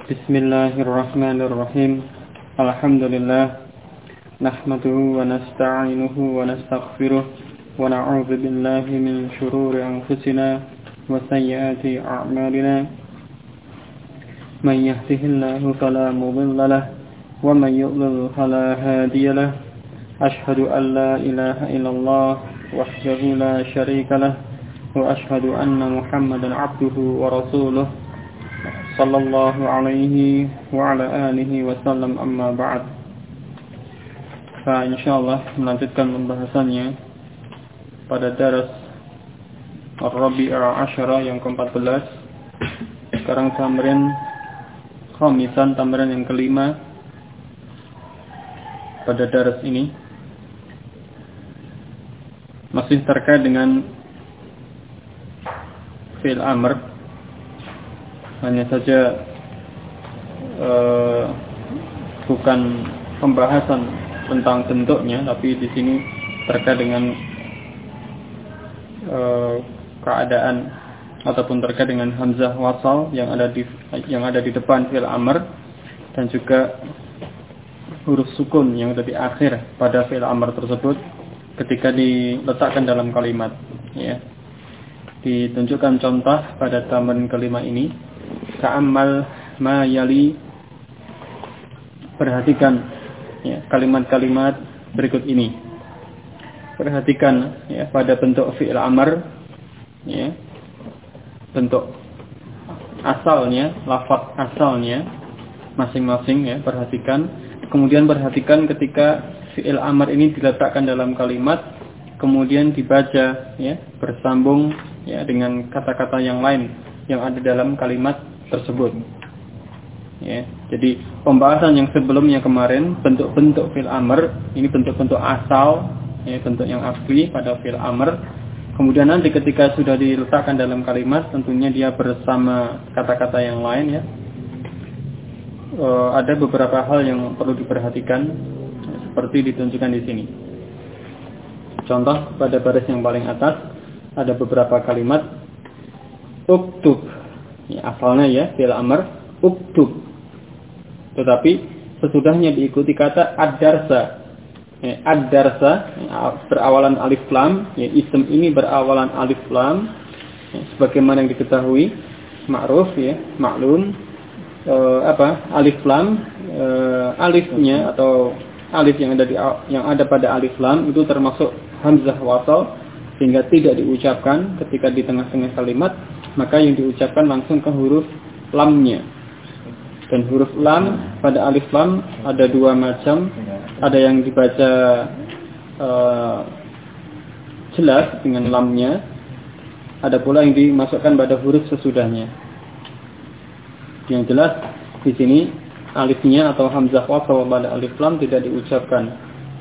Bismillahirrahmanirrahim. Alhamdulillah. Nahmaduhu wa nasta'inuhu wa nastaghfiruh wa na'udzu billahi min shururi anfusina wa sayyiati a'malina. Man yahdihillahu fala mudilla lahu wa man yudlil fala hadiya lahu. Ashhadu an la ilaha illallah wahdahu la syarika lahu wa ashhadu anna Muhammadan 'abduhu wa rasuluh. Sallallahu alaihi wa ala alihi wa sallam, amma ba'd. Insyaallah melanjutkan pembahasannya pada daras Ar-Rabi'ah Asyara yang ke-14. Sekarang tamrin khamisan, tamrin yang kelima pada daras ini. Masih terkait dengan fi'il amr. Hanya saja bukan pembahasan tentang bentuknya, tapi di sini terkait dengan keadaan ataupun terkait dengan hamzah wasal yang ada di depan fi'il amr, dan juga huruf sukun yang ada di akhir pada fi'il amr tersebut ketika diletakkan dalam kalimat. Ya, ditunjukkan contoh pada tamrin kelima ini. Ta'ammal ma yali, perhatikan ya, kalimat-kalimat berikut ini. Perhatikan ya, pada bentuk fi'il amr ya, bentuk asalnya, lafaz asalnya masing-masing ya, perhatikan. Kemudian perhatikan ketika fi'il amr ini diletakkan dalam kalimat, kemudian dibaca ya, bersambung ya dengan kata-kata yang lain yang ada dalam kalimat tersebut. Ya, jadi pembahasan yang sebelumnya kemarin, bentuk-bentuk fi'il amr, ini bentuk-bentuk asal, ya, bentuk yang asli pada fi'il amr. Kemudian nanti ketika sudah diletakkan dalam kalimat, tentunya dia bersama kata-kata yang lain ya. Ada beberapa hal yang perlu diperhatikan, seperti ditunjukkan di sini. Contoh pada baris yang paling atas ada beberapa kalimat. Uktub, ya, asalnya ya fi'il amr uktub, tetapi sesudahnya diikuti kata ad-darsa. Ya, ad-darsa ya, berawalan alif lam, ya, isim ini berawalan alif lam ya, sebagaimana yang diketahui ma'ruf ya, maklum alif lam, alifnya atau alif yang ada pada alif lam itu termasuk hamzah wasal, sehingga tidak diucapkan ketika di tengah-tengah kalimat, maka yang diucapkan langsung ke huruf lamnya. Dan huruf lam pada alif lam ada dua macam, ada yang dibaca jelas dengan lamnya, ada pula yang dimasukkan pada huruf sesudahnya. Yang jelas di sini alifnya atau hamzah wasal pada alif lam tidak diucapkan.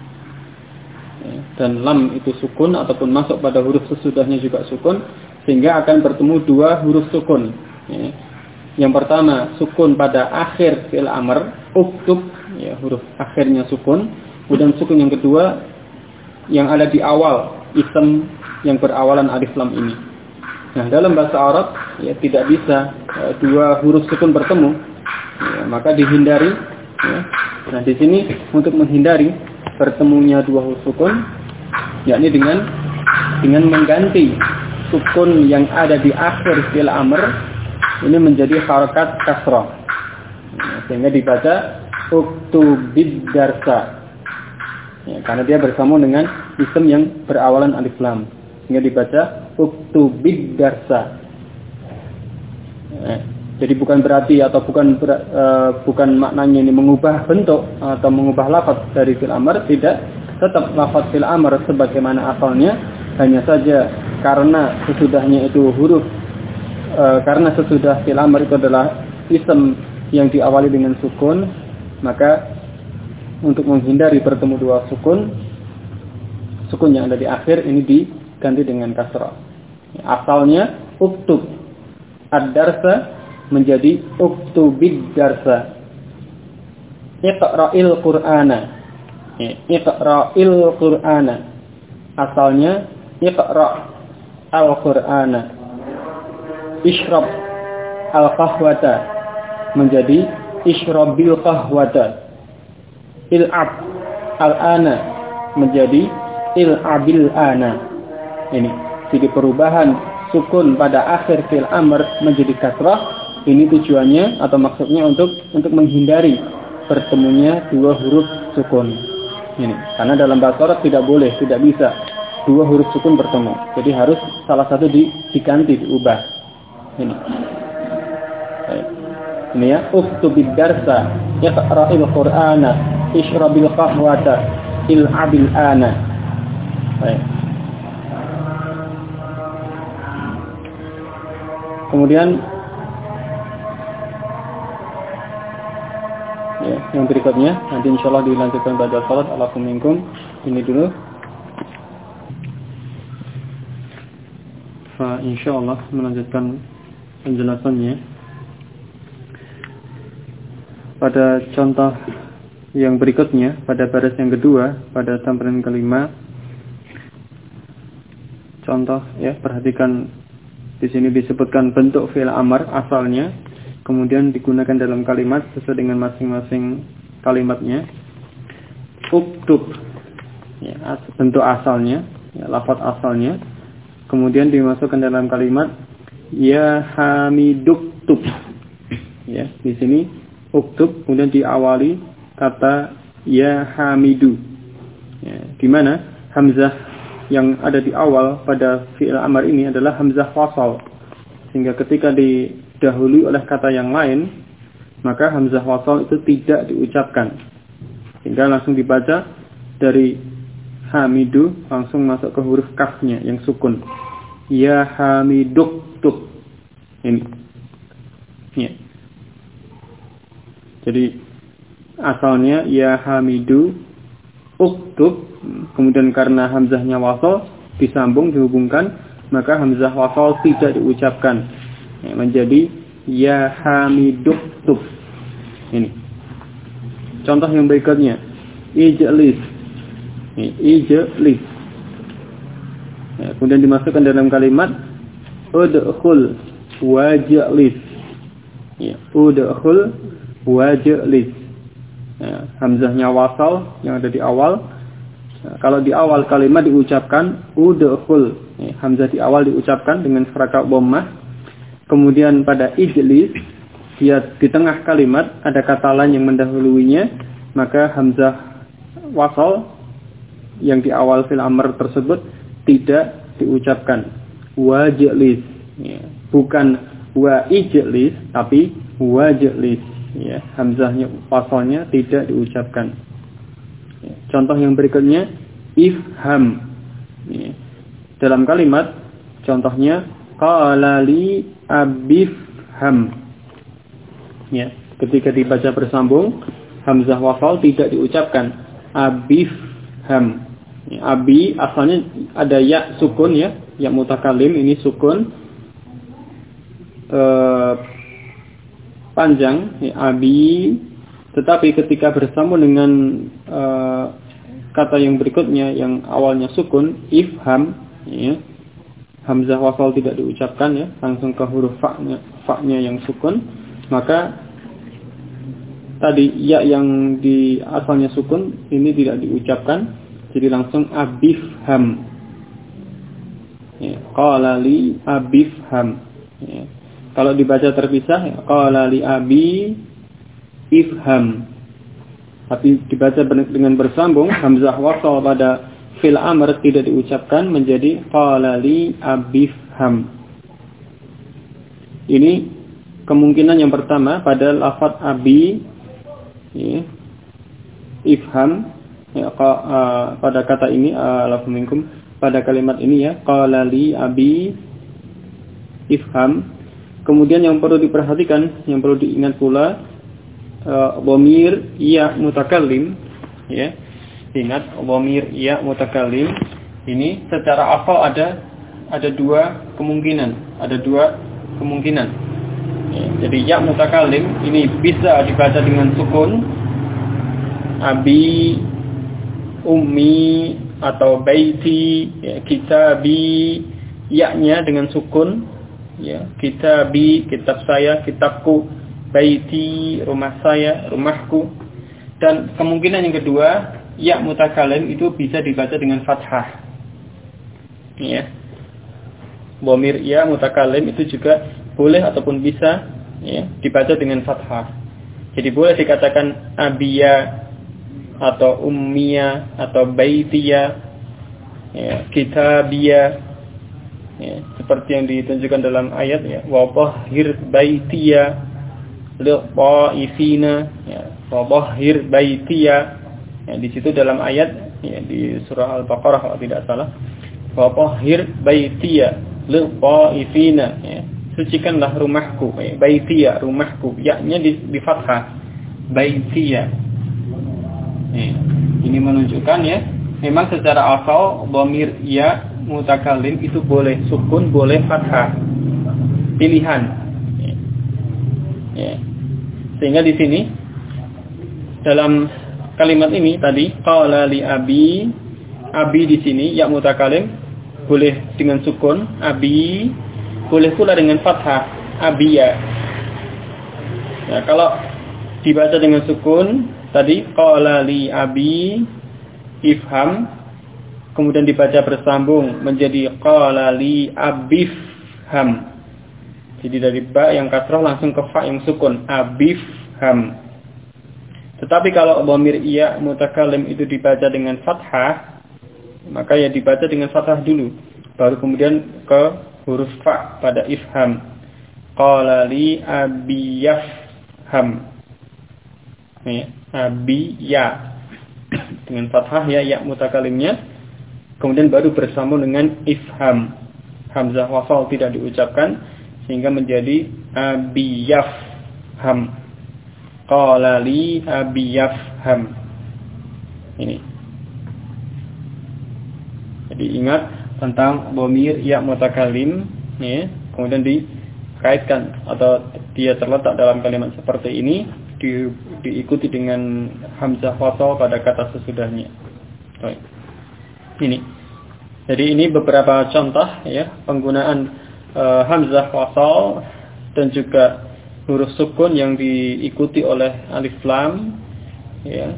Dan lam itu sukun ataupun masuk pada huruf sesudahnya juga sukun, sehingga akan bertemu dua huruf sukun. Ya. Yang pertama sukun pada akhir fi'il amr, uktub, ya, huruf akhirnya sukun. Kemudian sukun yang kedua yang ada di awal isim yang berawalan alif lam ini. Nah, dalam bahasa Arab ya tidak bisa dua huruf sukun bertemu, ya, maka dihindari. Ya. Nah, di sini untuk menghindari bertemunya dua huruf sukun, yakni dengan mengganti sukun yang ada di akhir fi'il amr ini menjadi harakat kasrah, sehingga dibaca uktubid darsa ya, karena dia bersambung dengan isim yang berawalan alif lam, sehingga dibaca uktubid darsa ya. Jadi bukan berarti atau bukan maknanya ini mengubah bentuk atau mengubah lafaz dari fi'il amr, tidak, tetap lafaz fi'il amr sebagaimana asalnya, hanya saja karena sesudahnya itu huruf, karena sesudah fi'il amr itu adalah isim yang diawali dengan sukun, maka untuk menghindari bertemu dua sukun yang ada di akhir ini diganti dengan kasrah. Asalnya uktub ad-darsa menjadi uktubid darsa. Iqra'il Qur'ana. Iqra'il Qur'ana. Asalnya iqra' al-Qur'ana. Ishrab al-qahwata menjadi Ishrabil qahwata. Il'ab al-ana menjadi il'abil ana. Ini jadi perubahan sukun pada akhir fi'il amr menjadi kasrah. Ini tujuannya atau maksudnya untuk menghindari bertemunya dua huruf sukun. Ini karena dalam bahasa Arab tidak boleh, tidak bisa dua huruf sukun bertemu. Jadi harus salah satu diganti, diubah. Ini. Ini ya, uktubid darsa, iqra'il qur'ana, ishrabil qahwata, il'abil ana. Baik. Kemudian ya, yang berikutnya nanti insyaallah dilanjutkan pada salat alakum minkum. Ini dulu. Insyaallah melanjutkan penjelasannya. Pada contoh yang berikutnya, pada baris yang kedua, pada tampilan kelima, contoh ya, perhatikan di sini disebutkan bentuk fi'il amr asalnya, kemudian digunakan dalam kalimat sesuai dengan masing-masing kalimatnya. Uktub, ya, bentuk asalnya, ya, lafaz asalnya, kemudian dimasukkan dalam kalimat ya hamiduktub. Ya, di sini uktub kemudian diawali kata ya hamidu. Ya, di mana hamzah yang ada di awal pada fi'il amr ini adalah hamzah wasal. Sehingga ketika didahului oleh kata yang lain, maka hamzah wasal itu tidak diucapkan. Sehingga langsung dibaca dari hamidu langsung masuk ke huruf kafnya yang sukun. Ya hamiduktub. Ini. Ya. Jadi asalnya ya hamidu uktub, kemudian karena hamzahnya wasal disambung dihubungkan, maka hamzah wasal tidak diucapkan, ya, menjadi ya hamiduktub. Ini. Contoh yang berikutnya, ijlis. Ijlis. Ya, kemudian dimasukkan dalam kalimat udkhul wajlis. Ya, udkhul wajlis. Ya, hamzahnya wasal yang ada di awal. Ya, kalau di awal kalimat diucapkan udkhul, ya, hamzah di awal diucapkan dengan harakat dhammah. Kemudian pada ijlis, dia di tengah kalimat ada kata lain yang mendahuluinya, maka hamzah wasal yang di awal fi'il amr tersebut tidak diucapkan. Wajlis, ya, bukan wa ijlis tapi wajlis. Ya, hamzahnya wasalnya tidak diucapkan. Ya, contoh yang berikutnya ifham. Ya, dalam kalimat contohnya qala li abifham. Ya, ketika dibaca bersambung hamzah wasal tidak diucapkan abifham. Ya, abi asalnya ada ya sukun ya, ya mutakallim ini sukun panjang ya, abi, tetapi ketika bersambung dengan kata yang berikutnya yang awalnya sukun ifham, ya, hamzah wasal tidak diucapkan ya, langsung ke huruf fa-nya yang sukun, maka tadi ya yang di asalnya sukun ini tidak diucapkan, jadi langsung abifham. Ya, qala li abifham. Ya. Kalau dibaca terpisah, ya, qala li abi ifham. Tapi dibaca dengan bersambung, hamzah wasal pada fi'il amr tidak diucapkan menjadi qala li abifham. Ini kemungkinan yang pertama pada lafaz abi, ya, ifham, ya, pada kata ini alakum minkum, pada kalimat ini ya qala li abi ifham. Kemudian yang perlu diperhatikan, yang perlu diingat pula, dhamir ya mutakallim, ya. Ingat dhamir ya mutakallim ini secara asal ada dua kemungkinan, Ya, jadi ya mutakallim ini bisa dibaca dengan sukun abi, ummi atau baiti, ya, kitabi, ya-nya dengan sukun. Ya, kitabi, kitab saya, kitabku, baiti, rumah saya, rumahku. Dan kemungkinan yang kedua, ya mutakalim itu bisa dibaca dengan fathah. Ya. Dhamir ya mutakalim itu juga boleh ataupun bisa ya, dibaca dengan fathah. Jadi boleh dikatakan abiya atau ummiya atau baitiya, ya, kitabiya, ya, seperti yang ditunjukkan dalam ayat ya, wa tahhir baitiya liqaifina, ya, wa tahhir baitiya, ya, di situ dalam ayat ya, di surah Al-Baqarah kalau tidak salah, wa tahhir baitiya liqaifina, ya, sucikanlah rumahku, ya, baitiya rumahku, yaknya di fathah baitiya. Ini menunjukkan ya, memang secara asal dhamir ya mutakalim itu boleh sukun, boleh fathah, pilihan. Ya. Sehingga di sini dalam kalimat ini tadi qala li abi, abi di sini ya mutakalim boleh dengan sukun, abi boleh pula dengan fathah, abiya. Ya, kalau dibaca dengan sukun tadi qala li abi ifham, kemudian dibaca bersambung menjadi qala li abifham. Jadi dari ba yang kasrah langsung ke fa yang sukun, abifham. Tetapi kalau dhamir iya mutakalim itu dibaca dengan fathah, maka ya dibaca dengan fathah dulu, baru kemudian ke huruf fa pada ifham. Qala li abiyafham. Ya, abiya dengan fathah ya mutakalimnya, kemudian baru bersambung dengan ifham, hamzah wasal tidak diucapkan sehingga menjadi abiyafham. Qala li abiyafham. Ini. Jadi ingat tentang dhamir ya mutakalim, ya, kemudian dikaitkan atau dia terletak dalam kalimat seperti ini, diikuti dengan hamzah wasal pada kata sesudahnya. Baik. Ini. Jadi ini beberapa contoh ya penggunaan hamzah wasal dan juga huruf sukun yang diikuti oleh alif lam, ya.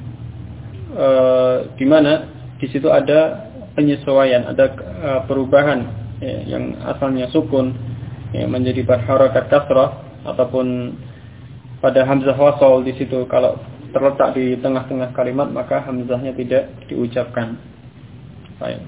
Di mana di situ ada penyesuaian, ada perubahan ya, yang asalnya sukun ya, menjadi berharakat kasrah, ataupun pada hamzah wasal di situ kalau terletak di tengah-tengah kalimat maka hamzahnya tidak diucapkan. Baik.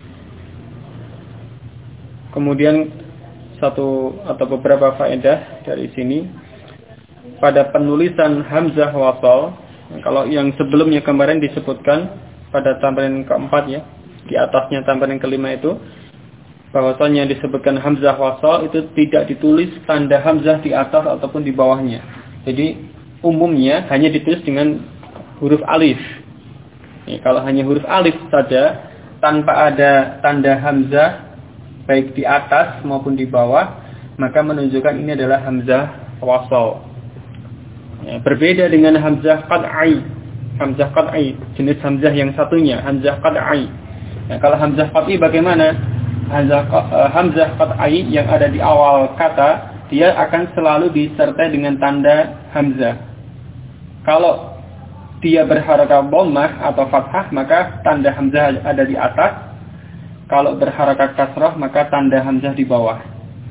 Kemudian satu atau beberapa faedah dari sini pada penulisan hamzah wasal. Kalau yang sebelumnya kemarin disebutkan pada tambahan keempat ya, di atasnya tambahan kelima itu bahwasanya disebutkan hamzah wasal itu tidak ditulis tanda hamzah di atas ataupun di bawahnya. Jadi umumnya hanya ditulis dengan huruf alif. Ya, kalau hanya huruf alif saja tanpa ada tanda hamzah baik di atas maupun di bawah, maka menunjukkan ini adalah hamzah wasal. Ya, berbeda dengan hamzah qat'i. Hamzah qat'i jenis hamzah yang satunya, hamzah qat'i. Nah, kalau hamzah qat'i bagaimana? Hamzah qat'i yang ada di awal kata dia akan selalu disertai dengan tanda hamzah. Kalau dia berharakat dhammah atau fathah, maka tanda hamzah ada di atas. Kalau berharakat kasrah, maka tanda hamzah di bawah.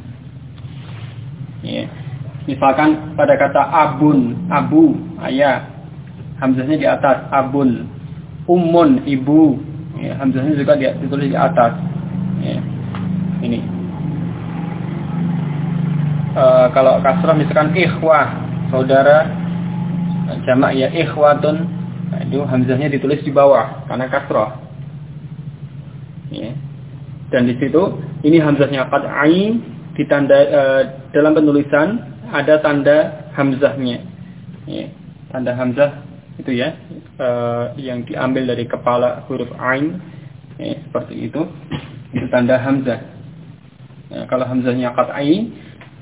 Ya. Misalkan pada kata abun, abu, ayah, hamzahnya di atas, abun. Ummun, ibu, ya, hamzahnya juga ditulis di atas. Ya. Ini. Kalau kasrah misalkan ikhwah, saudara, jamak ya ikhwatun, nah, itu hamzahnya ditulis di bawah karena kasrah. Ya. Dan di situ ini hamzahnya qat'i ditanda dalam penulisan ada tanda hamzahnya. Ya. Tanda hamzah itu ya yang diambil dari kepala huruf ain, ya, seperti itu tanda hamzah. Ya, kalau hamzahnya qat'i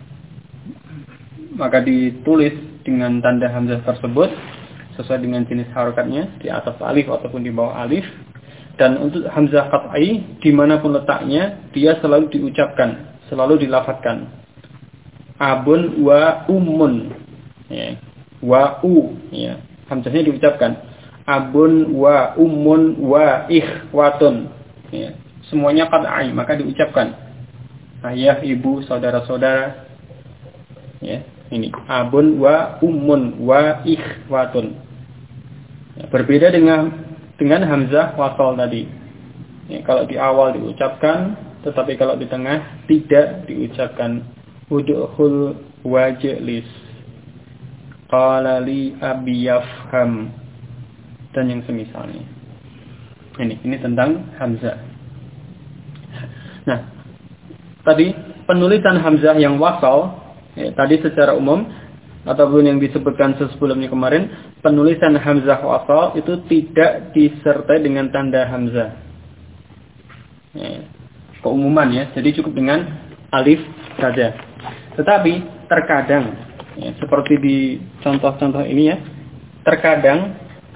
maka ditulis dengan tanda hamzah tersebut sesuai dengan jenis harakatnya di atas alif ataupun di bawah alif. Dan untuk hamzah qat'i dimanapun letaknya dia selalu diucapkan, selalu dilafadzkan. Abun wa ummun. ya. Wa u, ya. Hamzahnya diucapkan. Abun wa ummun wa ikhwatun, ya. Semuanya qat'i, maka diucapkan. Ayah, ibu, saudara-saudara. Ya, ini abun wa ummun wa ikhwatun. Ya, berbeda dengan hamzah wasal tadi. Ya, kalau di awal diucapkan, tetapi kalau di tengah tidak diucapkan. Udkhul wajlis. Qala li abi yafham. Dan yang semisalnya. Ini tentang hamzah. Nah, tadi penulisan hamzah yang wasal, ya, tadi secara umum ataupun yang disebutkan sebelumnya kemarin, penulisan hamzah wasal itu tidak disertai dengan tanda hamzah. Ya, keumuman ya, jadi cukup dengan alif saja. Tetapi terkadang, ya, seperti di contoh-contoh ini ya, terkadang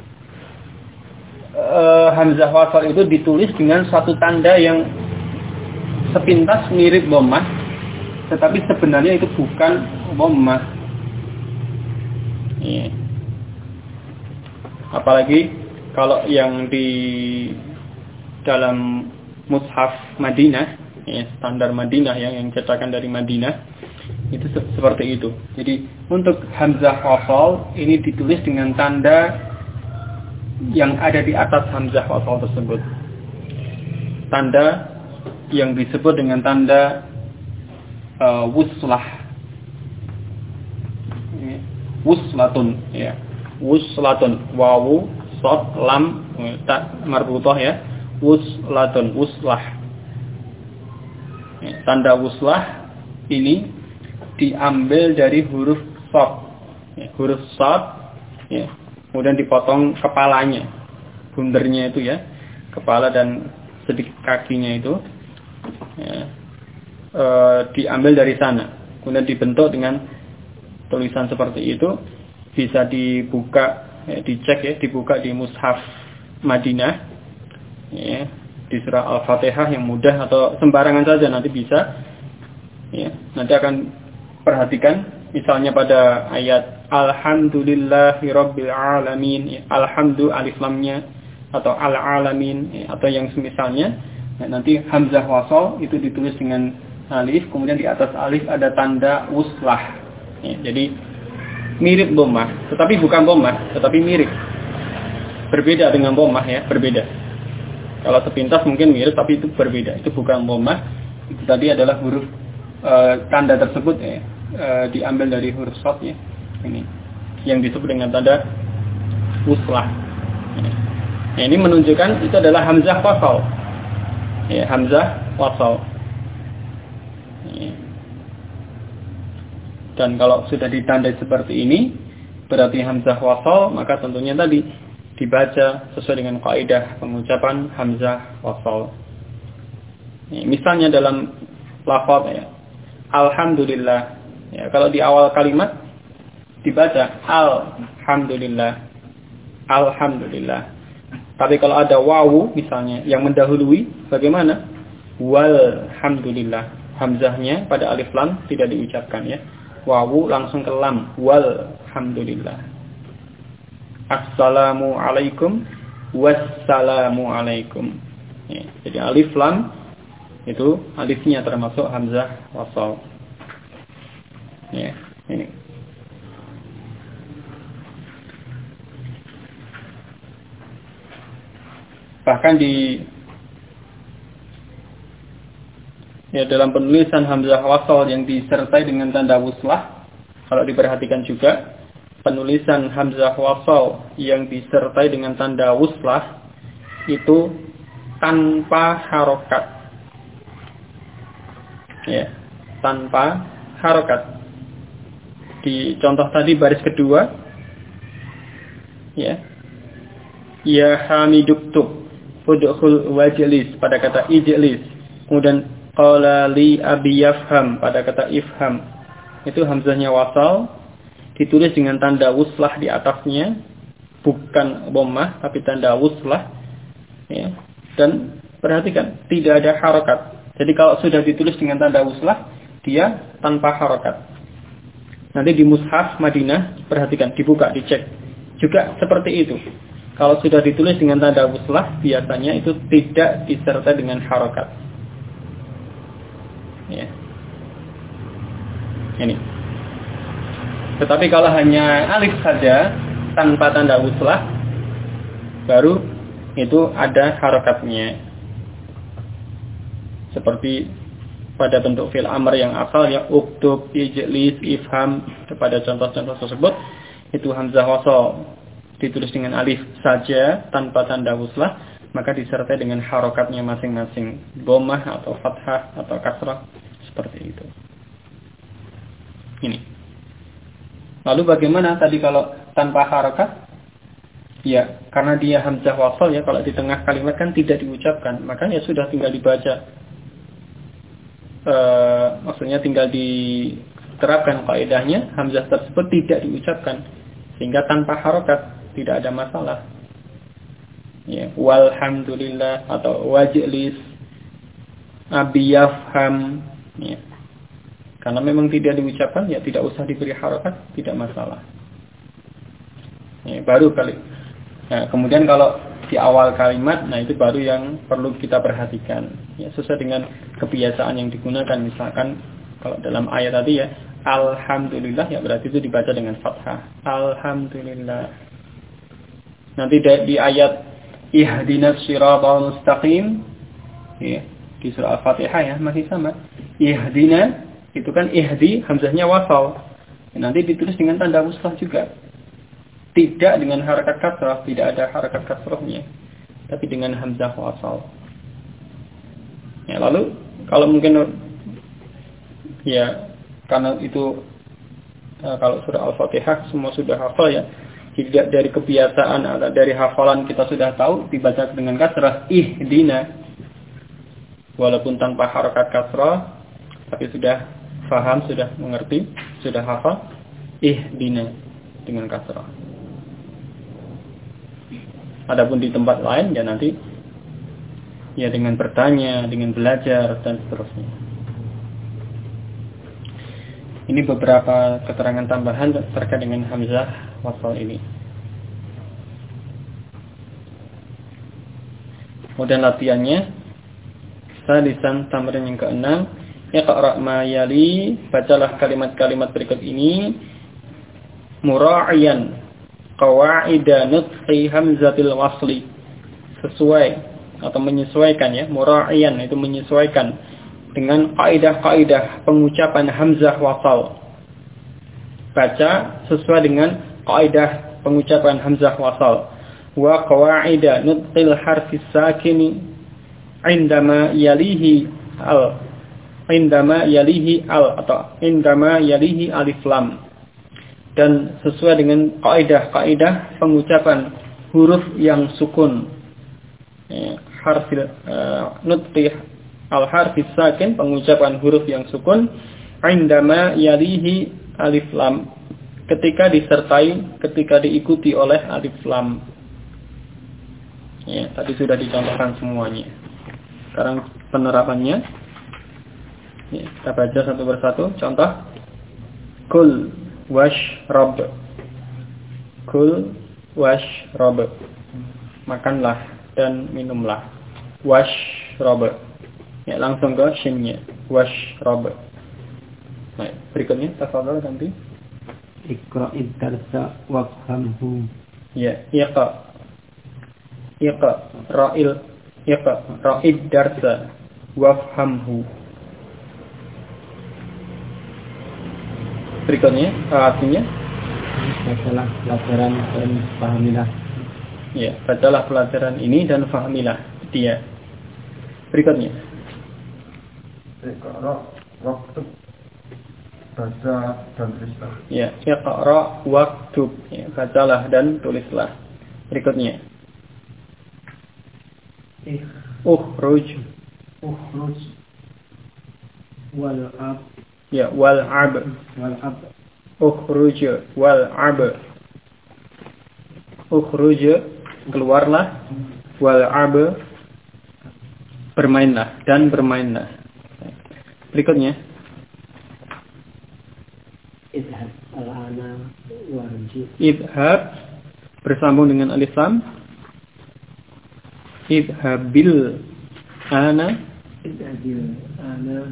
hamzah wasal itu ditulis dengan suatu tanda yang sepintas mirip dhammah, tetapi sebenarnya itu bukan dhammah. Ya. Apalagi kalau yang di dalam mushaf Madinah, ya, standar Madinah yang cetakan dari Madinah, itu seperti itu. Jadi untuk hamzah wasal ini ditulis dengan tanda yang ada di atas hamzah wasal tersebut. Tanda yang disebut dengan tanda wuslah. Wuslatun, ya. Wuslatun, wawu, shad, lam, ta marbutah ya. Wuslatun, wuslah. Ya, tanda wuslah ini diambil dari huruf shad. Ya, huruf shad, ya. Kemudian dipotong kepalanya, bundernya itu ya, kepala dan sedikit kakinya itu. Ya, diambil dari sana, kemudian dibentuk dengan tulisan seperti itu, bisa dibuka, ya, dicek ya, dibuka di mushaf Madinah, ya, di surah Al-Fatihah yang mudah atau sembarangan saja nanti bisa, ya, nanti akan perhatikan, misalnya pada ayat Alhamdulillahirabbil alamin, ya, alhamdu alif lamnya atau al-alamin, ya, atau yang semisalnya. Nah, nanti hamzah wasal itu ditulis dengan alif, kemudian di atas alif ada tanda wuslah. Ya, jadi mirip dhammah, tetapi bukan dhammah, tetapi mirip. Berbeda dengan dhammah ya, berbeda. Kalau sepintas mungkin mirip, tapi itu berbeda. Itu bukan dhammah. Itu tadi adalah huruf tanda tersebut ya, diambil dari huruf shad ya. Ini yang disebut dengan tanda wuslah. Ya, ini menunjukkan itu adalah hamzah wasal. Ya, hamzah wasal. Ya. Dan kalau sudah ditandai seperti ini, berarti hamzah wasal, maka tentunya tadi dibaca sesuai dengan kaidah pengucapan hamzah wasal. Ya, misalnya dalam lafaz ya, alhamdulillah. Ya, kalau di awal kalimat dibaca alhamdulillah. Alhamdulillah. Tapi kalau ada wawu misalnya yang mendahului, bagaimana? Walhamdulillah. Hamzahnya pada alif lam tidak diucapkan ya. Wawu langsung ke lam. Walhamdulillah. Assalamu alaikum. Wassalamu alaikum. Ya, jadi alif lam itu alifnya termasuk hamzah wasal. Ya, ini. Bahkan dalam penulisan hamzah wasal yang disertai dengan tanda wuslah, kalau diperhatikan juga penulisan hamzah wasal yang disertai dengan tanda wuslah itu tanpa harokat. Ya, tanpa harokat. Di contoh tadi baris kedua, ya hamiduktub udkhul wajlis pada kata ijlis, kemudian qala li abi yafham pada kata ifham, itu hamzahnya wasal ditulis dengan tanda wuslah di atasnya, bukan dhammah tapi tanda wuslah ya. Dan perhatikan tidak ada harokat. Jadi kalau sudah ditulis dengan tanda wuslah, dia tanpa harokat. Nanti di mushaf Madinah, perhatikan, dibuka, dicek. Juga seperti itu. Kalau sudah ditulis dengan tanda wuslah, biasanya itu tidak disertai dengan harokat. Ya. Ini. Tetapi kalau hanya alif saja, tanpa tanda wuslah, baru itu ada harokatnya. Seperti pada bentuk fi'il amr yang asal, ya uktub, ijlis, ifham, pada contoh-contoh tersebut, itu hamzah wasal ditulis dengan alif saja tanpa tanda wuslah, maka disertai dengan harokatnya masing-masing, dhammah atau fathah atau kasrah, seperti itu. Ini. Lalu bagaimana tadi kalau tanpa harokat? Ya, karena dia hamzah wasal, ya, kalau di tengah kalimat kan tidak diucapkan, makanya sudah tinggal dibaca. Maksudnya tinggal diterapkan kaidahnya, hamzah tersebut tidak diucapkan, sehingga tanpa harokat tidak ada masalah. Ya, walhamdulillah atau wajlis, abiyafham, ya. Karena memang tidak diucapkan, ya tidak usah diberi harokat, tidak masalah. Ya, baru kali. Nah, kemudian kalau di awal kalimat, nah itu baru yang perlu kita perhatikan. Ya, sesuai dengan kebiasaan yang digunakan. Misalkan kalau dalam ayat tadi, ya, alhamdulillah, ya berarti itu dibaca dengan fathah. Alhamdulillah. Nanti di ayat ihdinas siratal mustaqim, ya, di surah Al-Fatihah, ya, masih sama. Ihdina itu kan ihdi, hamzahnya wasal. Nanti ditulis dengan tanda wuslah juga. Tidak dengan harakat kasrah, tidak ada harakat kasrahnya, tapi dengan hamzah wasal. Ya, lalu kalau mungkin, ya, karena itu kalau surah Al-Fatihah semua sudah hafal, ya. Tidak dari kebiasaan atau dari hafalan kita sudah tahu dibaca dengan kasrah ihdina, walaupun tanpa harakat kasrah, tapi sudah faham, sudah mengerti, sudah hafal, ihdina dengan kasrah. Adapun di tempat lain, ya nanti, ya dengan bertanya, dengan belajar dan seterusnya. Ini beberapa keterangan tambahan terkait dengan hamzah wasal ini. Kemudian latihannya, salisan tamrin yang ke-6, iqra' ma yali, bacalah kalimat-kalimat berikut ini mura'iyan qawaida nutqi hamzatil wasli, sesuai atau menyesuaikan, ya, mura'iyan itu menyesuaikan dengan kaidah-kaidah pengucapan hamzah wasal. Baca sesuai dengan kaidah pengucapan hamzah wasal. Wa qawaida nutqil harfis sakini indama yalihi al atau indama yalihi alif lam. Dan sesuai dengan kaidah-kaidah pengucapan huruf yang sukun. Harfil nutqi al-harfis sakin, pengucapan huruf yang sukun, indama yalihi alif lam, ketika diikuti oleh alif lam. Ya, tadi sudah dicontohkan semuanya. Sekarang penerapannya. Ya, kita baca satu persatu. Contoh. Kul washrab. Kul washrab. Makanlah dan minumlah. Washrab. Ya, langsung ke shinnya. Washrab. Nah, berikutnya tafadhal nanti. Iqra'id darsa wafhamhu. Ya, ra'id darsa wafhamhu. Berikutnya artinya, bacalah pelajaran dan fahamilah. Ya, bacalah pelajaran ini dan fahamilah dia. Berikutnya, iqra' waktub, baca dan tulislah. Ya, iqra' waktub, ya, bacalah dan tulislah. Berikutnya, ukhruj wal'ab. Ya, wal'ab. Ukhruj wal'ab. Ukhruj, keluarlah, wal'ab, bermainlah dan bermainlah. Berikutnya, Izhab al-ana warji. Idhab bersambung dengan alif lam. Idhabil ana. Idhabil ana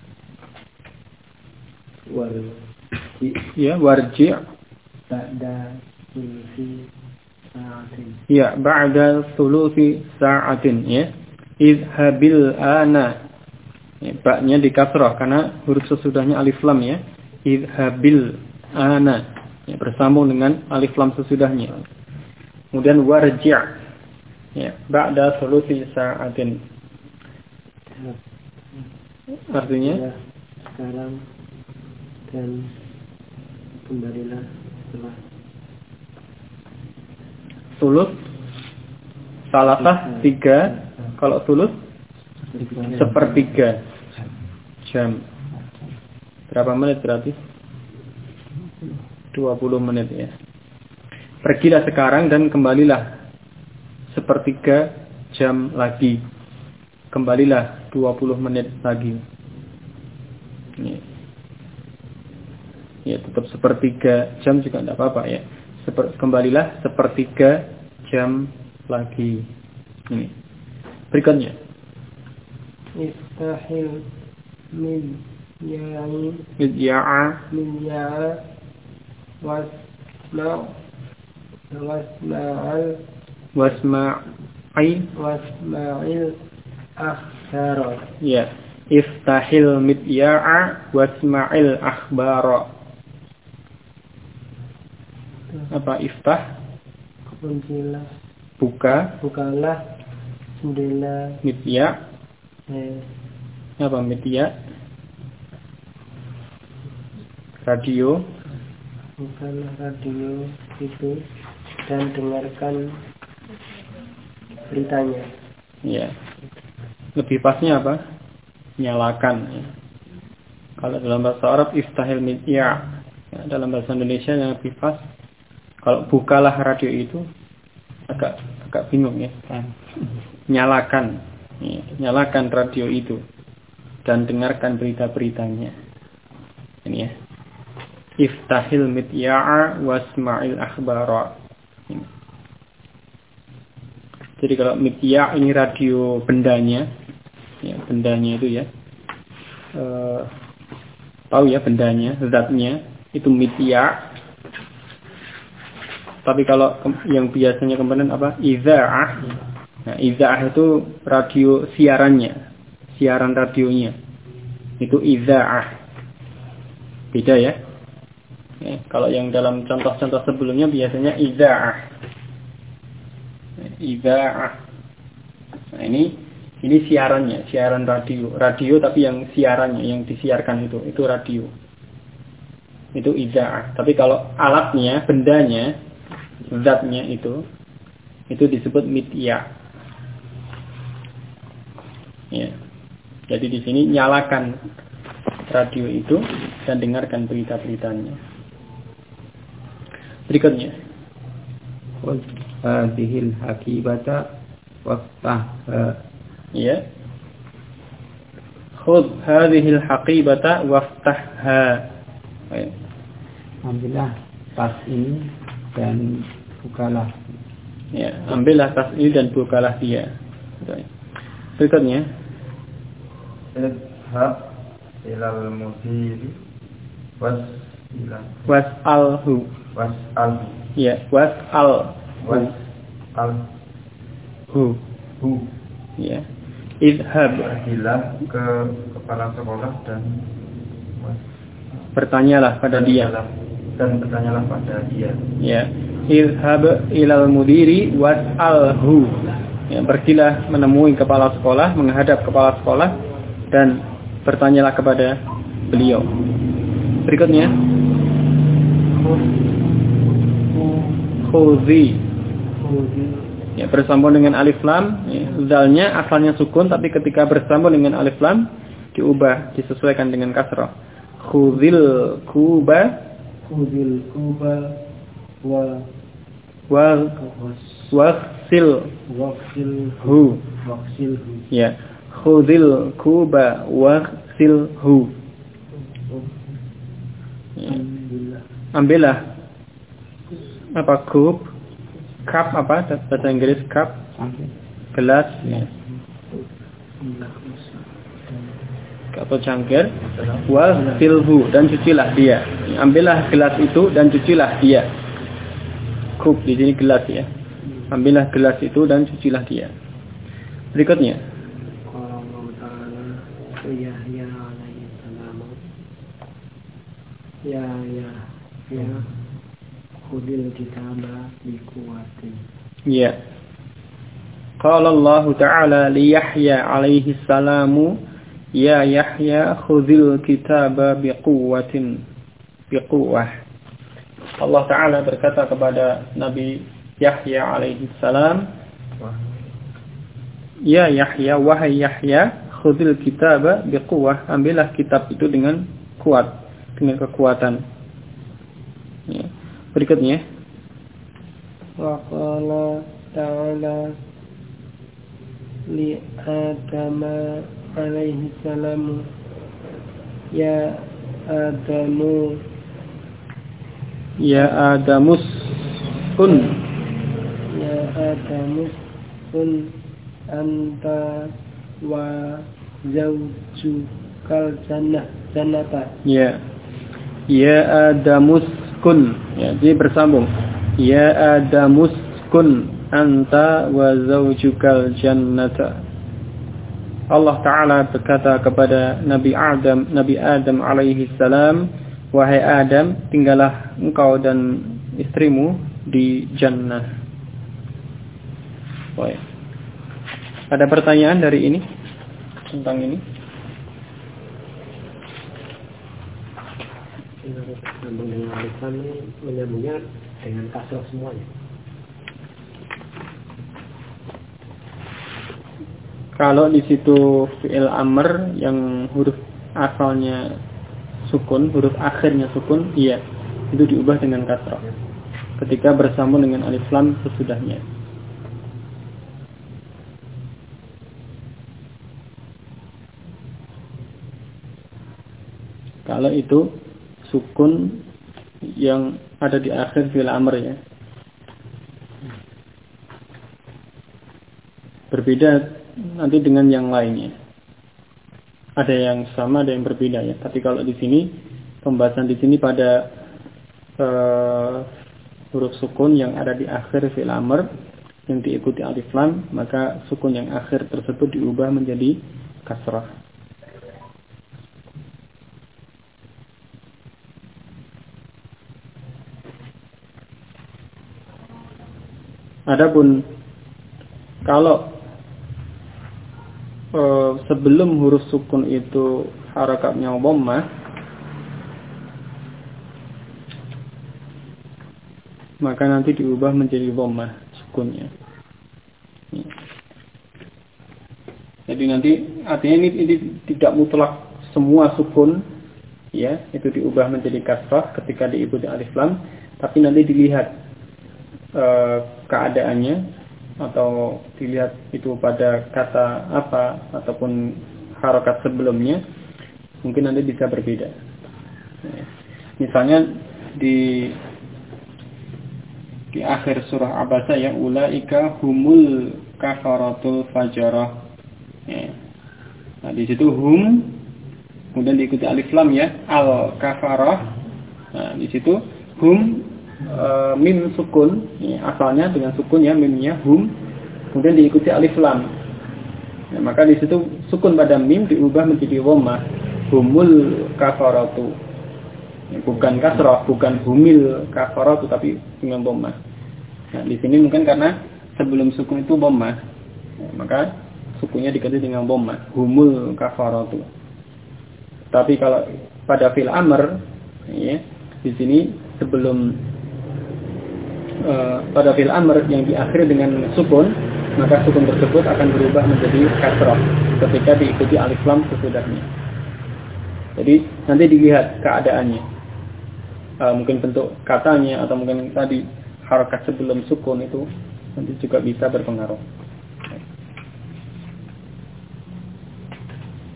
warji. Ya, warji. Ba'da sulusi sa'atin. Ya, ba'da sulusi sa'atin. Ya. Idhabil ana. Ya, ba-nya di kasrah karena huruf sesudahnya alif lam ya. Idhabil ana. Ya, bersambung dengan alif lam sesudahnya. Kemudian warji'. Ya, ba'da sulusi sa'atin. Artinya sekarang dan kembalilah setelah sulus salasah 3, kalau sulus sepertiga jam. Berapa menit berarti? 20 menit ya. Pergilah sekarang dan kembalilah sepertiga jam lagi. Kembalilah 20 menit lagi. Ya, tetap sepertiga jam juga tidak apa-apa ya. Kembalilah sepertiga jam lagi. Ini. Berikutnya. Istahil min ya'i Ya'a min ya'a wasma'al wasma'il akhbara. Ya, iftahil midya'a wasma'il akhbara. Apa iftah? Kuncilah. Bukalah jendela. Midya. Apa midya? Radio. Bukalah radio itu dan dengarkan beritanya. Ya. Lebih pasnya apa? Nyalakan. Ya. Kalau dalam bahasa Arab iftahil midya. Ya, dalam bahasa Indonesia yang lebih pas. Kalau bukalah radio itu agak bingung ya. Nyalakan. Ya, nyalakan radio itu dan dengarkan berita-beritanya. Ini ya. Iftahil midya'a wasma'il akhbara. Ini. Jadi kalau midya' ini radio bendanya. Ya, bendanya itu ya. Tahu ya bendanya, zatnya itu midya'. Tapi kalau yang biasanya komponen apa? Idza'ah. Nah, idza'ah itu radio siarannya, siaran radionya. Itu idza'ah. Beda ya. Kalau yang dalam contoh-contoh sebelumnya biasanya idza'ah. Idza'ah. Nah, ini siarannya, siaran radio. Radio tapi yang siarannya, yang disiarkan itu radio. Itu idza'ah. Tapi kalau alatnya, bendanya, zatnya itu disebut midya. Ya. Jadi di sini nyalakan radio itu dan dengarkan berita-beritanya. Berikutnya. Hadhil hakibata waftah. Ya. Khudh hadhil haqibata waftahha. Ambillah tas ini dan bukalah. Ya, ambillah tas ini dan bukalah dia. Berikutnya. Idhab ilal mudiri was'alhu. Ya, was'alhu. Ya. Idhab. Pergilah ke kepala sekolah dan bertanyalah pada dia. Dan bertanyalah pada dia. Ya. Idhab ilal mudiri was'alhu. Ya, pergilah menemui kepala sekolah, menghadap kepala sekolah dan bertanyalah kepada beliau. Berikutnya. Khudhi. Ya, bersambung dengan alif lam. Ya, zalnya asalnya sukun tapi ketika bersambung dengan alif lam diubah, disesuaikan dengan kasrah. Khudhil kuba waghsilhu. Ya, khudhil kuba waghsilhu. Ya. ambillah apa cup apa bahasa Inggris cup, gelas ya, atau cangkir, wal filhu dan cucilah dia. Ambillah gelas itu dan cucilah dia. Cup di sini gelas ya. Ambillah gelas itu dan cucilah dia. Berikutnya. Ya khudil kitaba biquwatin. Ya. Qala Allah Ta'ala li Yahya alaihi salamu, ya Yahya khudil kitaba biquwatin. Biquwah. Allah Ta'ala berkata kepada Nabi Yahya alaihi salam, ya Yahya, wahai Yahya, khudil kitaba biquwah, ambillah kitab itu dengan kuat, dengan kekuatan. Ya. Berikutnya. Wa qala ta'ala li Adam alaihi salam, ya Adamus kun, ya Adamus kun anta wa zawjukal jannata. Ya Adamus kun, ya, jadi bersambung. Ya Adamus kun anta wa zawjukal jannata. Allah Ta'ala berkata kepada Nabi Adam alaihi salam, wahai Adam, tinggallah engkau dan istrimu di jannah. Baik. Ada pertanyaan dari ini tentang ini? Sambung dengan lisan ini menyambungnya dengan kasroh semuanya. Kalau di situ fi'il amr yang huruf asalnya sukun, huruf akhirnya sukun, iya, itu diubah dengan kasrah ketika bersambung dengan alif lam sesudahnya. Kalau itu sukun yang ada di akhir fi'il amr ya. Berbeda nanti dengan yang lainnya. Ada yang sama, ada yang berbeda ya. Tapi kalau di sini pembahasan di sini pada huruf sukun yang ada di akhir fi'il amr yang diikuti alif lam, maka sukun yang akhir tersebut diubah menjadi kasrah. Adapun kalau sebelum huruf sukun itu harakatnya dhammah, maka nanti diubah menjadi dhammah sukunnya. Jadi nanti artinya ini tidak mutlak semua sukun ya, itu diubah menjadi kasrah ketika diikuti alif lam, tapi nanti dilihat keadaannya atau dilihat itu pada kata apa ataupun harakat sebelumnya, mungkin nanti bisa berbeda. Misalnya di akhir surah Abasa ya, ulaika humul kafaratul fajarah. Ya. Nah di situ hum kemudian diikuti alif lam ya, al kafarah. Nah di situ hum mim sukun ya, asalnya dengan sukun ya, mimnya hum, kemudian diikuti alif lam. Nah, maka di situ sukun pada mim diubah menjadi dhammah, humul kafaratu. Ya, bukan kasrah, bukan humil kafaratu, tapi dengan dhammah. Nah, di sini mungkin karena sebelum sukun itu dhammah, ya, maka sukunnya diganti dengan dhammah, humul kafaratu. Tapi kalau pada fil amr ya, di sini sebelum pada fil amr yang diakhiri dengan sukun, maka sukun tersebut akan berubah menjadi kasrah ketika diikuti alif lam sesudahnya. Jadi nanti dilihat keadaannya, mungkin bentuk katanya atau mungkin tadi harakat sebelum sukun itu nanti juga bisa berpengaruh.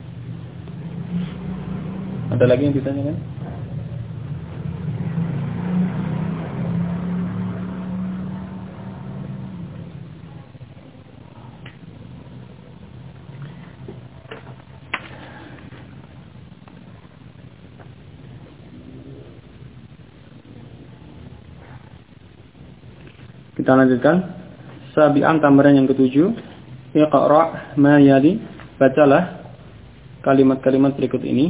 Ada lagi yang ditanyakan? Kita lanjutkan. Sabi'an, tambahan yang ketujuh. Iqra' ma yali. Bacalah kalimat-kalimat berikut ini.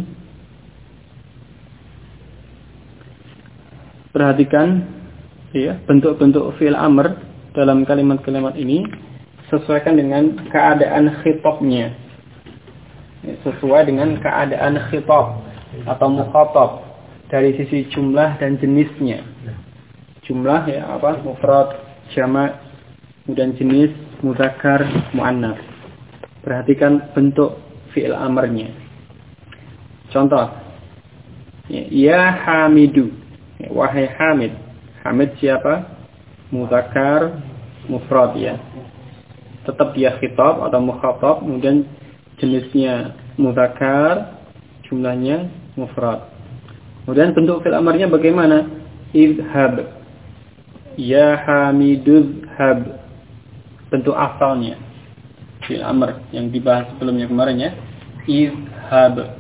Perhatikan ya, bentuk-bentuk fi'il amr dalam kalimat-kalimat ini sesuaikan dengan keadaan khitabnya. Sesuai dengan keadaan khitab atau mukhatab dari sisi jumlah dan jenisnya. Jumlah ya apa? Mufrad, jamak, kemudian jenis mudzakkar, muannats. Perhatikan bentuk fi'il amrnya. Contoh. Ya Hamidu. Ya, wahai Hamid. Hamid siapa? Mudzakkar, mufrad ya. Tetap dia khitab atau mukhatab, kemudian jenisnya mudzakkar, jumlahnya mufrad. Kemudian bentuk fi'il amrnya bagaimana? Idhab. Ya Hamidudh hab. Bentuk asalnya fi'il amr yang dibahas sebelumnya kemarin ya. Idhab.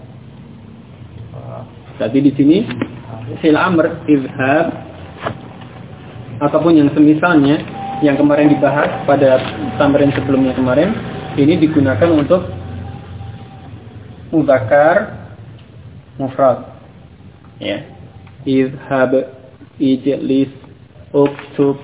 Jadi di sini fi'il amr idhab ataupun yang semisalnya yang kemarin dibahas pada tambahan sebelumnya kemarin, ini digunakan untuk mudzakkar mufrad. Ya. Idhab, ijlis, uktub,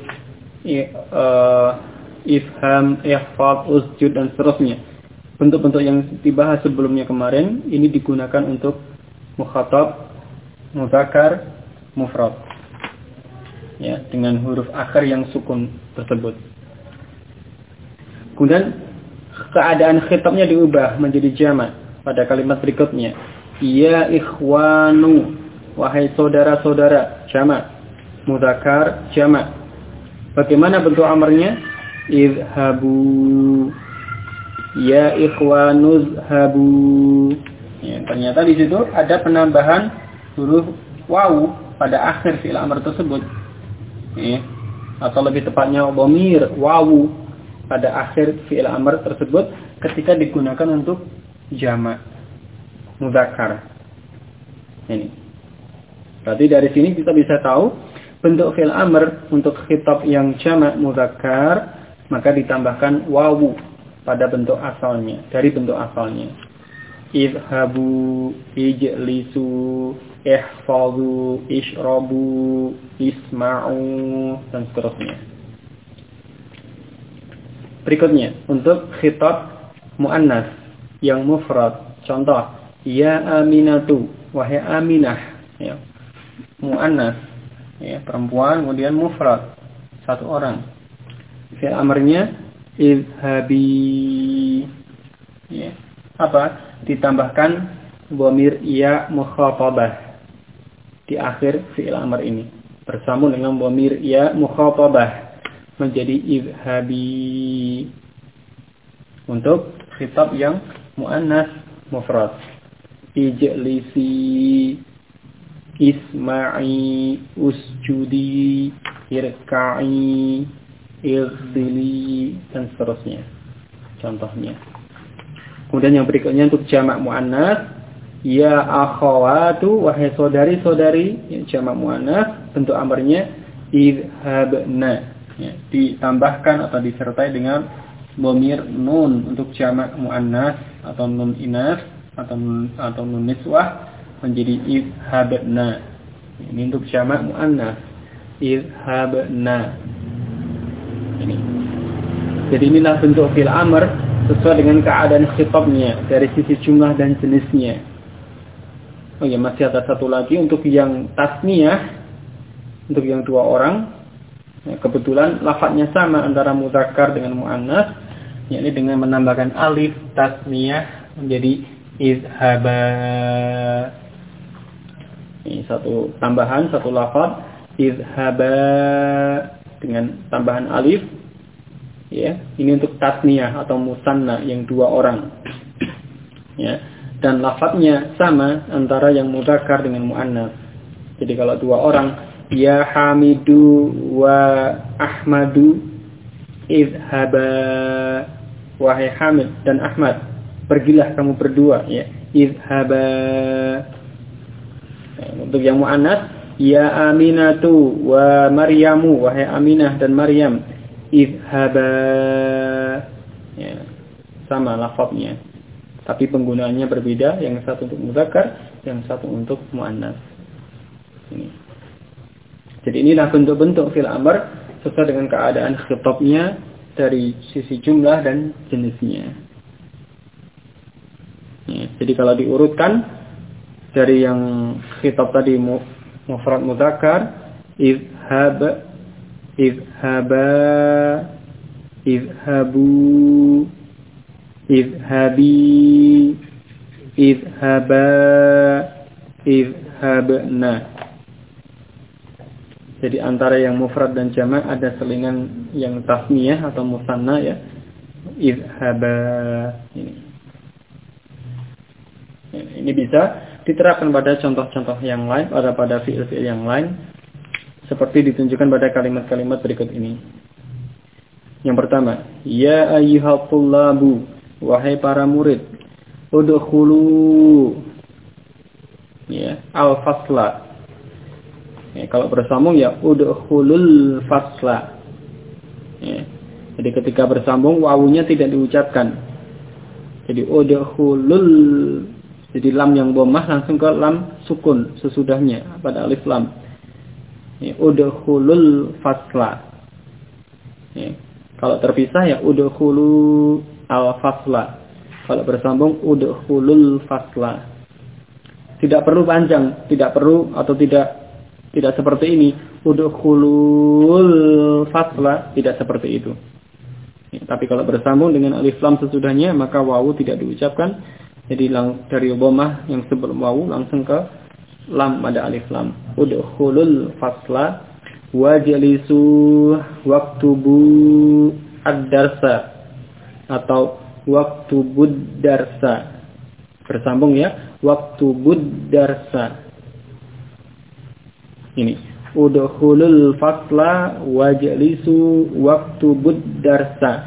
ifham, ihfaz, usjud dan seterusnya. Bentuk-bentuk yang dibahas sebelumnya kemarin ini digunakan untuk mukhatab, mudzakkar, mufrad. Ya, dengan huruf akhir yang sukun tersebut. Kemudian keadaan khitabnya diubah menjadi jamak pada kalimat berikutnya. Ya ikhwanu, wahai saudara-saudara, jamak. Mudzakkar, jamak. Bagaimana bentuk amarnya? Idhabu. Ya ikhwanuzhabu. Ya, ternyata di situ ada penambahan huruf wawu pada akhir fi'il amr tersebut. Ya. Atau lebih tepatnya dhamir wawu pada akhir fi'il amr tersebut ketika digunakan untuk jamak mudzakkar. Ini. Berarti dari sini kita bisa tahu bentuk fi'il amr untuk khitab yang jamak mudzakkar maka ditambahkan wawu pada bentuk asalnya, dari bentuk asalnya. Idhabu, ijlisu, ihfazu, ishrabu, isma'u dan seterusnya. Berikutnya untuk khitab muannas yang mufrad. Contoh, ya Aminatu, wahai Aminah, ya. Muannas, ya, perempuan, kemudian mufrad, satu orang. Fi'il amrnya idhabi, ya. Apa? Ditambahkan dhamir ya mukhatabah di akhir fi'il amr ini bersambung dengan dhamir ya mukhatabah menjadi idhabi untuk khitab yang muannas mufrad. Ijlisi, isma'i, usjudi, irka'i, ighsili dan seterusnya. Contohnya. Kemudian yang berikutnya untuk jamak muannas, ya akhawatu, wahai saudari-saudari, ya, jamak muannas, bentuk amrnya idhabna, ya, ditambahkan atau disertai dengan dhamir nun untuk jamak muannas atau nun inas atau nun niswah menjadi idhabna. Ini untuk jamak muannas idhabna. Ini. Jadi inilah bentuk fi'il amr sesuai dengan keadaan khitabnya dari sisi jumlah dan jenisnya. Oh ya, masih ada satu lagi untuk yang tasniyah, untuk yang dua orang. Ya, kebetulan lafadznya sama antara mudzakkar dengan muannas, yakni dengan menambahkan alif tasniyah menjadi idhaba. Ini satu tambahan, satu lafadz idhaba dengan tambahan alif. Ya, ini untuk tasniyah atau musanna yang dua orang. Ya, dan lafadznya sama antara yang mudzakkar dengan muannas. Jadi kalau dua orang, ya Hamidu wa Ahmadu idhaba, wahai Hamid dan Ahmad, pergilah kamu berdua, ya. Idhaba. Untuk yang muannas Ya Aminatu wa Maryamu, wahai Aminah dan Maryam, idhaba. Ya, sama lafadznya. Tapi penggunaannya berbeda, yang satu untuk mudzakkar, yang satu untuk muannas. Ini. Jadi inilah bentuk-bentuk fi'il amr sesuai dengan keadaan khitabnya dari sisi jumlah dan jenisnya. Ya, jadi kalau diurutkan dari yang khitab tadi mufrad mudzakkar, idhab, idhaba, idhabu, idhabi, idhaba, idhabna. Jadi antara yang mufrad dan jamak ada selingan yang tasniyah atau musanna ya. Idhaba ini. Ya, ini bisa diterapkan pada contoh-contoh yang lain, pada fi'il-fi'il yang lain, seperti ditunjukkan pada kalimat-kalimat berikut ini. Yang pertama, ya ayyuhal tullabu, wahai para murid, udkhulu ya al-fasla. Ya, kalau bersambung ya udkhulul fasla. Ya. Jadi ketika bersambung wawunya tidak diucapkan. Jadi udkhulul, jadi lam yang dhammah langsung ke lam sukun sesudahnya pada alif lam. Ya, udkhulul fasla. Ya. Kalau terpisah ya udkhulu al-fasla. Kalau bersambung udkhulul fasla. Tidak perlu panjang, tidak perlu atau tidak seperti ini. Udkhulul fasla, tidak seperti itu. Ya, tapi kalau bersambung dengan alif lam sesudahnya maka wawu tidak diucapkan. Jadi dari dhammah yang sebelum wawu langsung ke lam pada alif lam. Udkhulul fasla wajlisu waktubu ad-darsa atau waktubud darsa. Bersambung ya, waktubud darsa. Ini udkhulul fasla wajlisu waktubud darsa.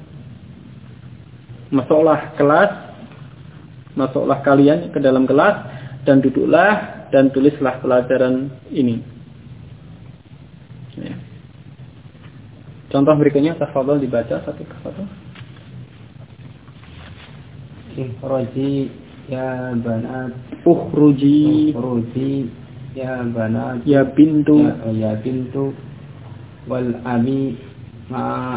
Masuklah kelas, masuklah kalian ke dalam kelas dan duduklah dan tulislah pelajaran ini. Ya. Contoh berikutnya, tafadhol dibaca satu persatu. Ikhruji ya banat. Ukhruji. Ukhruji ya banat. Ya bintu. Ya bintu. Wal abi ma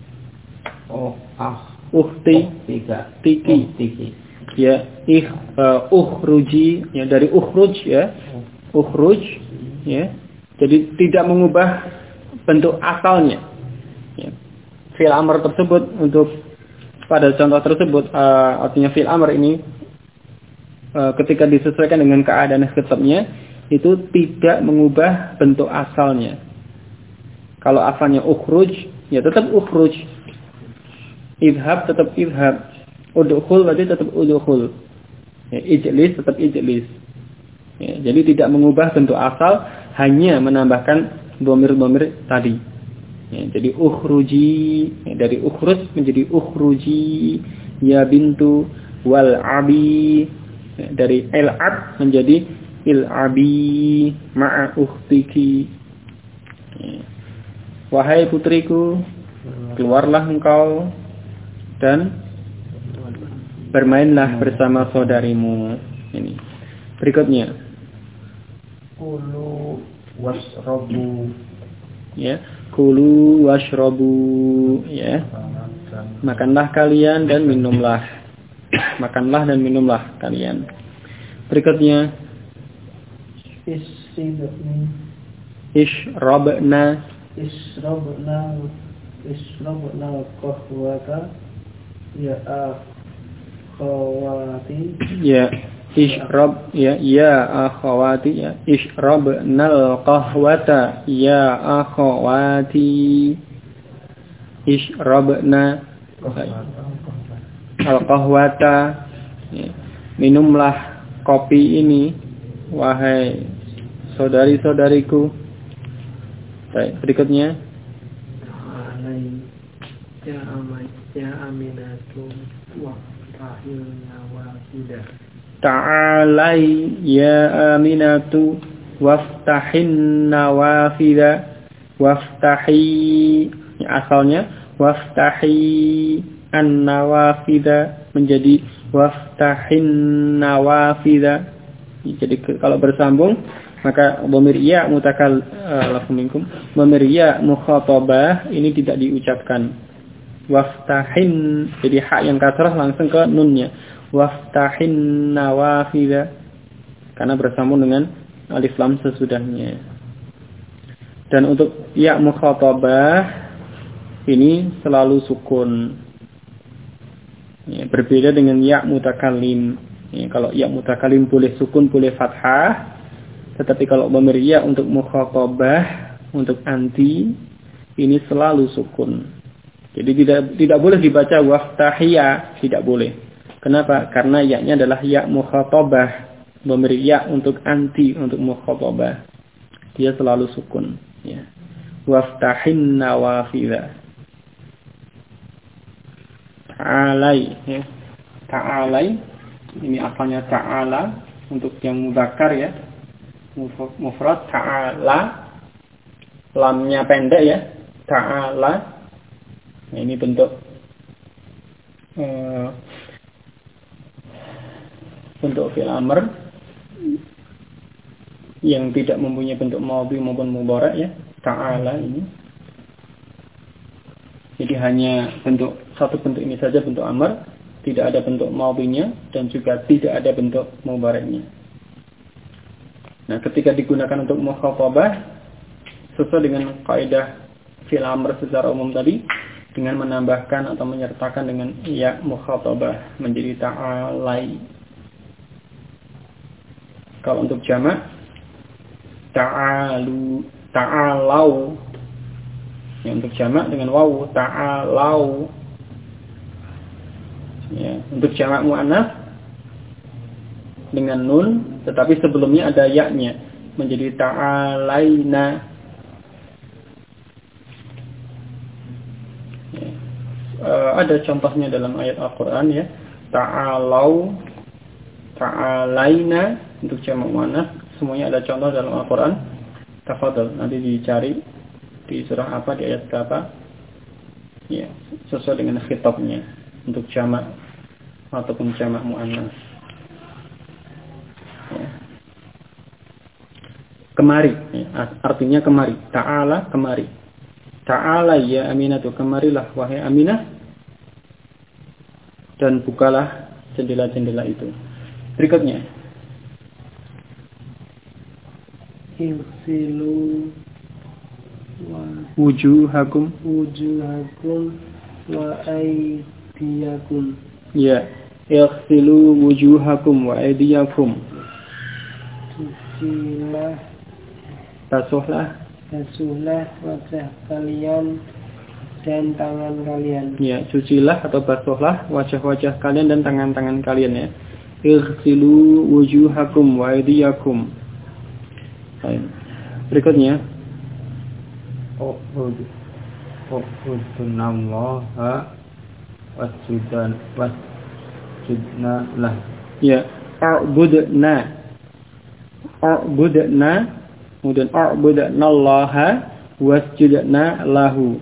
ukhti. Tiki. Ya ukhruji ya dari ukhruj ya. Ukhruj ya. Jadi tidak mengubah bentuk asalnya. Ya. Fi'il amr tersebut untuk pada contoh tersebut artinya fi'il amr ini ketika disesuaikan dengan keadaan khitabnya itu tidak mengubah bentuk asalnya. Kalau asalnya ukhruj ya tetap ukhruj. Idhab tetap idhab. Udkhul berarti tetap udkhul. Ya, ijlis tetap ijlis. Ya, jadi tidak mengubah bentuk asal, hanya menambahkan dhamir-dhamir tadi. Ya, jadi ukhruji ya, dari ukhruj menjadi ukhruji ya bintu wal abi ya, dari al-ab menjadi il-abi ma'a ukhtiki. Ya. Wahai putriku, keluarlah engkau dan bermainlah bersama saudarimu. Ini. Berikutnya. Kulu wasrobu. Ya, kulu washrobu. Ya. Makanlah kalian dan minumlah. Makanlah dan minumlah kalian. Berikutnya. Ishrabna. Ishrabna qahwata ya akhawati. Ya. Ishrab ya akhawati ya ishrabnal qahwata ya akhawati ishrabna al qahwata ya. Minumlah kopi ini wahai saudari-saudariku. Baik, berikutnya ya aminatu wa rahilna wahidah. Ta'alai ya aminatu waftahin nawafida. Waftahi, asalnya waftahi an-nawafida menjadi waftahin nawafida. Jadi kalau bersambung maka dhamir ya minkum, dhamir ya mukhatabah ini tidak diucapkan. Waftahin, jadi hak yang kasrah langsung ke nunnya. Waftahin nawafida karena bersambung dengan alif lam sesudahnya. Dan untuk ya mukhatabah ini selalu sukun. Ya, berbeda dengan ya mutakallim. Ya, kalau ya mutakallim boleh sukun, boleh fathah. Tetapi kalau dhamir ya untuk mukhatabah, untuk anti, ini selalu sukun. Jadi tidak boleh dibaca waftahiya, tidak boleh. Kenapa? Karena ya-nya adalah ya mukhatabah. Dhamir ya untuk anti, untuk mukhatabah. Dia selalu sukun. Ya. Waftahin nawafidha. Ta'alai, ya. Ta'alai ini asalnya ta'ala untuk yang mudzakkar ya. Mufrad ta'ala, lamnya pendek ya. Ta'ala. Nah, ini bentuk fi'il amr yang tidak mempunyai bentuk madhi maupun mudhari' ya. Ta'ala ini. Jadi hanya satu bentuk ini saja, bentuk amr, tidak ada bentuk madhinya dan juga tidak ada bentuk mudhari'nya. Nah, ketika digunakan untuk mukhatabah sesuai dengan kaidah fi'il amr secara umum tadi dengan menambahkan atau menyertakan dengan ya mukhatabah menjadi ta'alai. Kalau untuk jamak ta'alau. Ya, untuk jamak dengan waw ta'alau. Ya, untuk jamak muannats dengan nun tetapi sebelumnya ada ya-nya menjadi ta'alaina. Ya. Ada contohnya dalam ayat Al-Qur'an ya. Ta'alau, ta'alaina untuk jamak muannats semuanya ada contoh dalam Al-Qur'an. Tafadhol, nanti dicari di surah apa, di ayat berapa. Ya, sesuai dengan khitabnya untuk jamak ataupun jamak muannats. Ya. Kemari, ya, artinya kemari. Ta'ala, kemari. Ta'ala ya Aminatu, kemarilah wahai Aminah dan bukalah jendela-jendela itu. Berikutnya. Igsilu wujuhakum wa aydiyakum. Ya, igsilu wujuhakum wa aydiyakum. Cucilah, basuhlah wajah kalian dan tangan kalian. Ya, cucilah atau basuhlah wajah-wajah kalian dan tangan-tangan kalian ya. Igsilu wujuhakum wa aydiyakum. Berikutnya U'budunallaha wasjudna lah. Ya, U'budna kemudian U'budunallaha wasjudna lahu.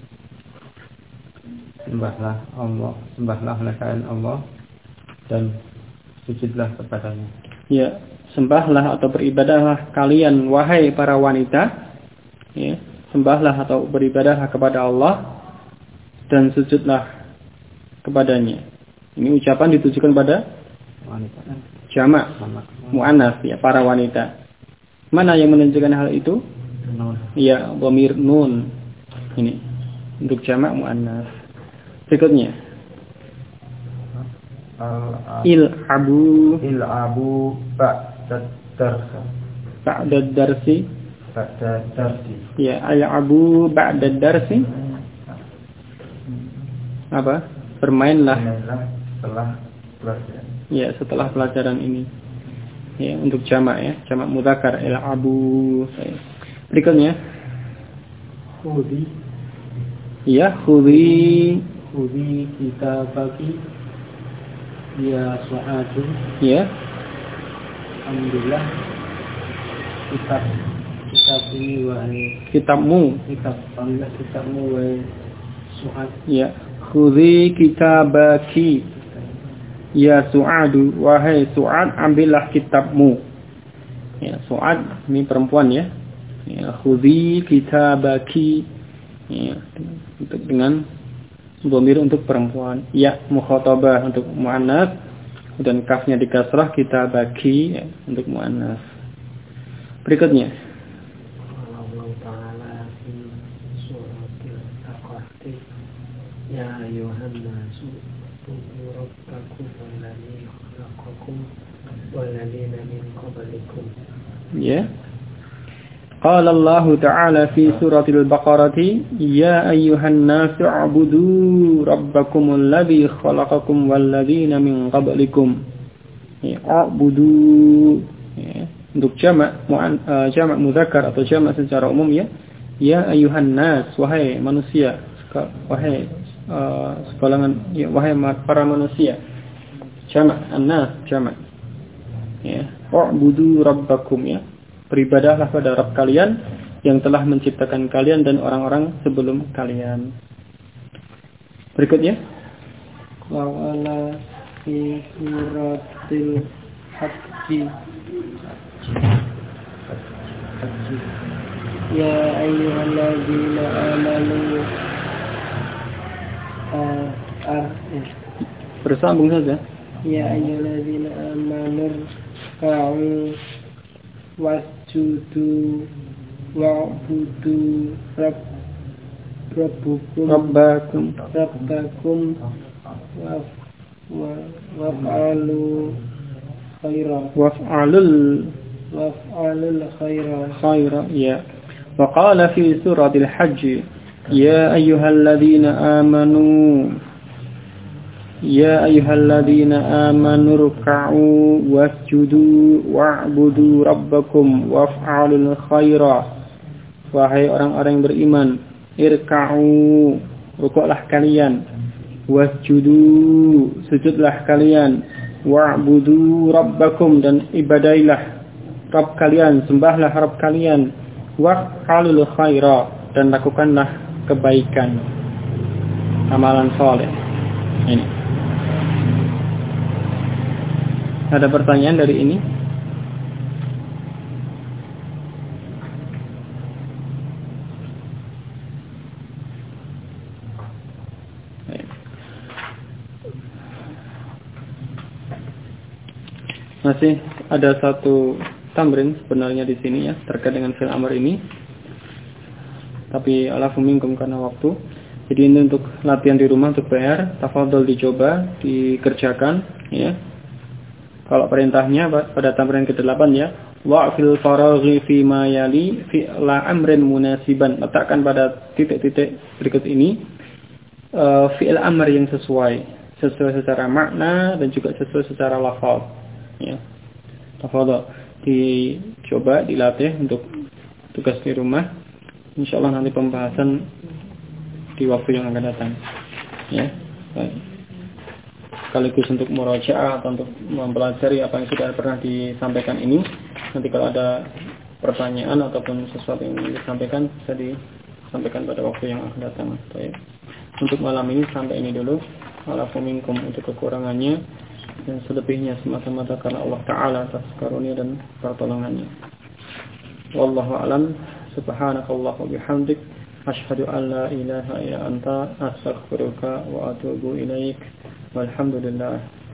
Sembahlah Allah, sembahlah kalian Allah dan sujudlah kepadanya. Ya, sembahlah atau beribadahlah kalian wahai para wanita, ya, sembahlah atau beribadahlah kepada Allah dan sujudlah kepadanya. Ini ucapan ditujukan pada wanita. Jamak muannats ya, para wanita. Mana yang menunjukkan hal itu? Nun. Ya, dhamir nun. Ini untuk jamak muannats. Berikutnya il'abu ba'da darsi. Ya, il'abu ba'da darsi. Apa? Bermainlah setelah pelajaran. Ya, setelah pelajaran ini. Ya, untuk jamak ya, jamak mudzakkar il'abu. Berikutnya khudhi. Ya, khudhi kitabaki ya su'atu. Ya, alhamdulillah kitab ini wahai kitabmu. Ambillah kitabmu wahai Su'ad. Ya, khudhi kitabaki ya Su'adu, wahai Su'ad, ambillah kitabmu. Ya, Su'ad ini perempuan ya. Ya, khudhi kitabaki. Ya, untuk dengan dhamir untuk perempuan. Ya, mukhatabah untuk muannas dan kafnya di kasrah, kitabaki ya, untuk muannas. Berikutnya. Allah Ta'ala fi suratil Baqarah. Ya ayuhan nasu ubudu rabbakum walladzi khalaqakum walladzina min qablikum. Ya. Qala Allah Ta'ala fi suratil Baqarah, ya ayyuhan nasu ubudu rabbakumul ladzi khalaqakum walladzina min qablikum. Ya, ubudu ya. Untuk jamak mudzakkar atau jamak secara umum ya. Ya ayyuhan nas, wahai manusia, wahai sekolangan ya, wahai para manusia. Jamak an-nas, jamak. Ya, ubudu rabbakum ya. Beribadahlah pada Rabb kalian yang telah menciptakan kalian dan orang-orang sebelum kalian. Berikutnya. Wa ala fi suratil Hajj. Ya ayyuhalladzina amanu bersambung saja. Ya ayyuhalladzina amanu ka'u wasjudu wa'budu rabbakum waf'alu khairan ya. Wa qala fi suratil Hajj ya ayyuhalladzina amanu ruk'u wasjudu wa'budu rabbakum waf'alul khaira. Wahai orang-orang yang beriman, irka'u, rukuklah kalian, wasjudu, sujudlah kalian, wa'budu rabbakum, dan ibadailah Rabb kalian, sembahlah Rabb kalian, waf'alul khaira, dan lakukanlah kebaikan, amalan saleh. Ini. Ada pertanyaan dari ini? Masih ada satu tamrin sebenarnya di sini ya, terkait dengan fi'il amr ini. Tapi alafu minkum karena waktu. Jadi ini untuk latihan di rumah, untuk PR, tafadhol dicoba, dikerjakan ya. Kalau perintahnya pada tamrin ke-8 ya, wa fil faraghi fi ma yali fi'la amrin munasiban. Letakkan pada titik-titik berikut ini fi'il amr yang sesuai secara makna dan juga sesuai secara lafaz. Ya. Tafadhol dicoba, dilatih untuk tugas di rumah. Insyaallah nanti pembahasan di waktu yang akan datang. Ya. Baik. Sekaligus untuk murajaah atau untuk mempelajari apa yang sudah pernah disampaikan ini. Nanti kalau ada pertanyaan ataupun sesuatu yang disampaikan bisa disampaikan pada waktu yang akan datang. Baik. Untuk malam ini sampai ini dulu. Alafu minkum untuk kekurangannya dan selebihnya semata-mata karena Allah Ta'ala atas karunia dan pertolongannya. Wallahu a'lam. Subhanakallahumma bihamdik asyhadu an la ilaha illa anta astaghfiruka wa atubu ilaik. Walhamdulillah.